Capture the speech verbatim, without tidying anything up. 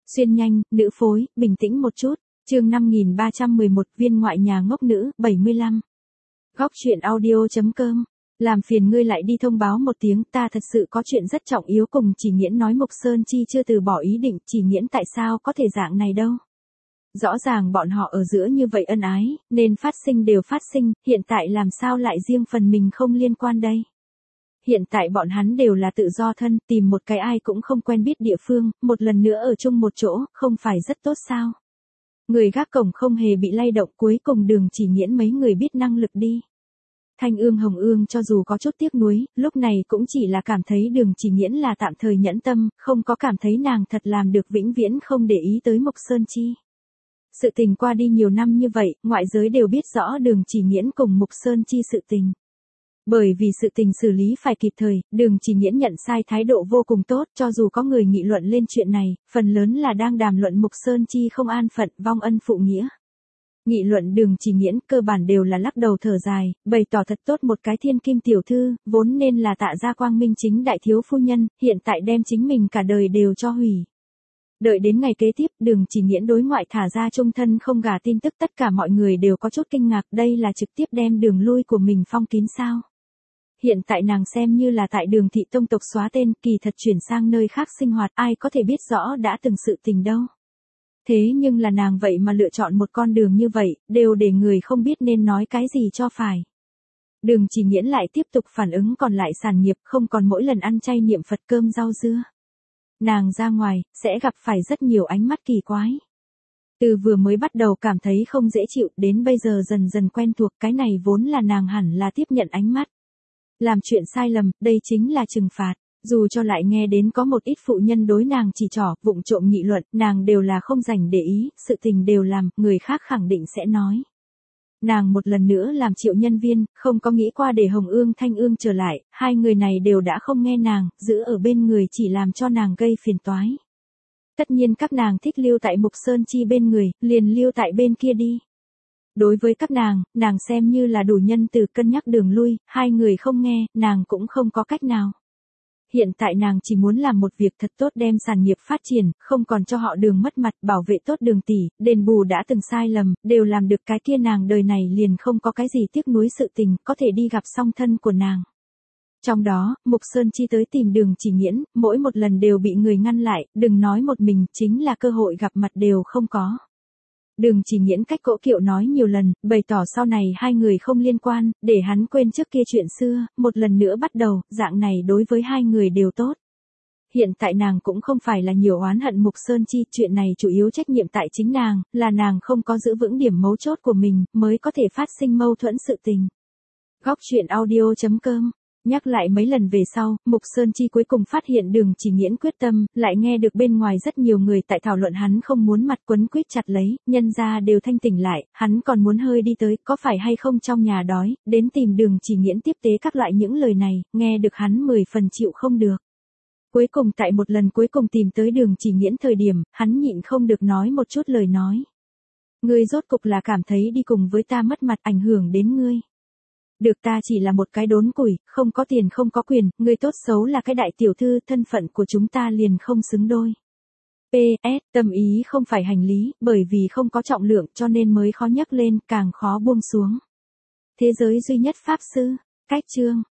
Xuyên nhanh, nữ phối, bình tĩnh một chút. Chương năm nghìn ba trăm mười một, viên ngoại nhà ngốc nữ, bảy mươi lăm. Góc truyện audio chấm com. Làm phiền ngươi lại đi thông báo một tiếng, ta thật sự có chuyện rất trọng yếu cùng Chỉ Nghiễn nói. Mục Sơn Chi chưa từ bỏ ý định, Chỉ Nghiễn tại sao có thể dạng này đâu. Rõ ràng bọn họ ở giữa như vậy ân ái, nên phát sinh đều phát sinh, hiện tại làm sao lại riêng phần mình không liên quan đây. Hiện tại bọn hắn đều là tự do thân, tìm một cái ai cũng không quen biết địa phương, một lần nữa ở chung một chỗ, không phải rất tốt sao. Người gác cổng không hề bị lay động, cuối cùng Đường Chỉ Nghiễn mấy người biết năng lực đi. Thanh Ương Hồng Ương cho dù có chút tiếc nuối, lúc này cũng chỉ là cảm thấy Đường Chỉ Nghiễn là tạm thời nhẫn tâm, không có cảm thấy nàng thật làm được vĩnh viễn không để ý tới Mục Sơn Chi. Sự tình qua đi nhiều năm như vậy, ngoại giới đều biết rõ Đường Chỉ Nghiễn cùng Mục Sơn Chi sự tình. Bởi vì sự tình xử lý phải kịp thời, Đường Chỉ Nghiễn nhận sai thái độ vô cùng tốt, cho dù có người nghị luận lên chuyện này, phần lớn là đang đàm luận Mục Sơn Chi không an phận, vong ân phụ nghĩa. Nghị luận Đường Chỉ Nghiễn cơ bản đều là lắc đầu thở dài, bày tỏ thật tốt một cái thiên kim tiểu thư, vốn nên là Tạ gia quang minh chính đại thiếu phu nhân, hiện tại đem chính mình cả đời đều cho hủy. Đợi đến ngày kế tiếp, Đường Chỉ Nghiễn đối ngoại thả ra chung thân không gả tin tức, tất cả mọi người đều có chút kinh ngạc, đây là trực tiếp đem đường lui của mình phong kín sao. Hiện tại nàng xem như là tại Đường thị tông tộc xóa tên, kỳ thật chuyển sang nơi khác sinh hoạt, ai có thể biết rõ đã từng sự tình đâu. Thế nhưng là nàng vậy mà lựa chọn một con đường như vậy, đều để người không biết nên nói cái gì cho phải. Đường Chỉ Nghiễn lại tiếp tục phản ứng còn lại sản nghiệp, không còn mỗi lần ăn chay niệm Phật cơm rau dưa. Nàng ra ngoài, sẽ gặp phải rất nhiều ánh mắt kỳ quái. Từ vừa mới bắt đầu cảm thấy không dễ chịu, đến bây giờ dần dần quen thuộc, cái này vốn là nàng hẳn là tiếp nhận ánh mắt. Làm chuyện sai lầm, đây chính là trừng phạt. Dù cho lại nghe đến có một ít phụ nhân đối nàng chỉ trỏ, vụng trộm nghị luận, nàng đều là không dành để ý, sự tình đều làm, người khác khẳng định sẽ nói. Nàng một lần nữa làm triệu nhân viên, không có nghĩ qua để Hồng Ương Thanh Ương trở lại, hai người này đều đã không nghe nàng, giữ ở bên người chỉ làm cho nàng gây phiền toái. Tất nhiên các nàng thích lưu tại Mục Sơn Chi bên người, liền lưu tại bên kia đi. Đối với các nàng, nàng xem như là đủ nhân từ, cân nhắc đường lui, hai người không nghe, nàng cũng không có cách nào. Hiện tại nàng chỉ muốn làm một việc thật tốt, đem sản nghiệp phát triển, không còn cho họ Đường mất mặt, bảo vệ tốt Đường tỷ, đền bù đã từng sai lầm, đều làm được, cái kia nàng đời này liền không có cái gì tiếc nuối sự tình, có thể đi gặp song thân của nàng. Trong đó, Mục Sơn Chi tới tìm Đường Chỉ Nghiễn, mỗi một lần đều bị người ngăn lại, đừng nói một mình, chính là cơ hội gặp mặt đều không có. Đường Chỉ Nghiễn cách cỗ kiệu nói nhiều lần, bày tỏ sau này hai người không liên quan, để hắn quên trước kia chuyện xưa, một lần nữa bắt đầu, dạng này đối với hai người đều tốt. Hiện tại nàng cũng không phải là nhiều oán hận Mục Sơn Chi, chuyện này chủ yếu trách nhiệm tại chính nàng, là nàng không có giữ vững điểm mấu chốt của mình, mới có thể phát sinh mâu thuẫn sự tình. Góc truyện audio chấm com. Nhắc lại mấy lần về sau, Mục Sơn Chi cuối cùng phát hiện Đường Chỉ Nghiễn quyết tâm, lại nghe được bên ngoài rất nhiều người tại thảo luận hắn không muốn mặt, quấn quýt chặt lấy, nhân ra đều thanh tỉnh lại, hắn còn muốn hơi đi tới, có phải hay không trong nhà đói, đến tìm Đường Chỉ Nghiễn tiếp tế các loại những lời này, nghe được hắn mười phần chịu không được. Cuối cùng tại một lần cuối cùng tìm tới Đường Chỉ Nghiễn thời điểm, hắn nhịn không được nói một chút lời nói. Ngươi rốt cục là cảm thấy đi cùng với ta mất mặt, ảnh hưởng đến ngươi. Được, ta chỉ là một cái đốn củi, không có tiền không có quyền, ngươi tốt xấu là cái đại tiểu thư, thân phận của chúng ta liền không xứng đôi. pê ét, tâm ý không phải hành lý, bởi vì không có trọng lượng cho nên mới khó nhấc lên, càng khó buông xuống. Thế giới duy nhất pháp sư, cách chương.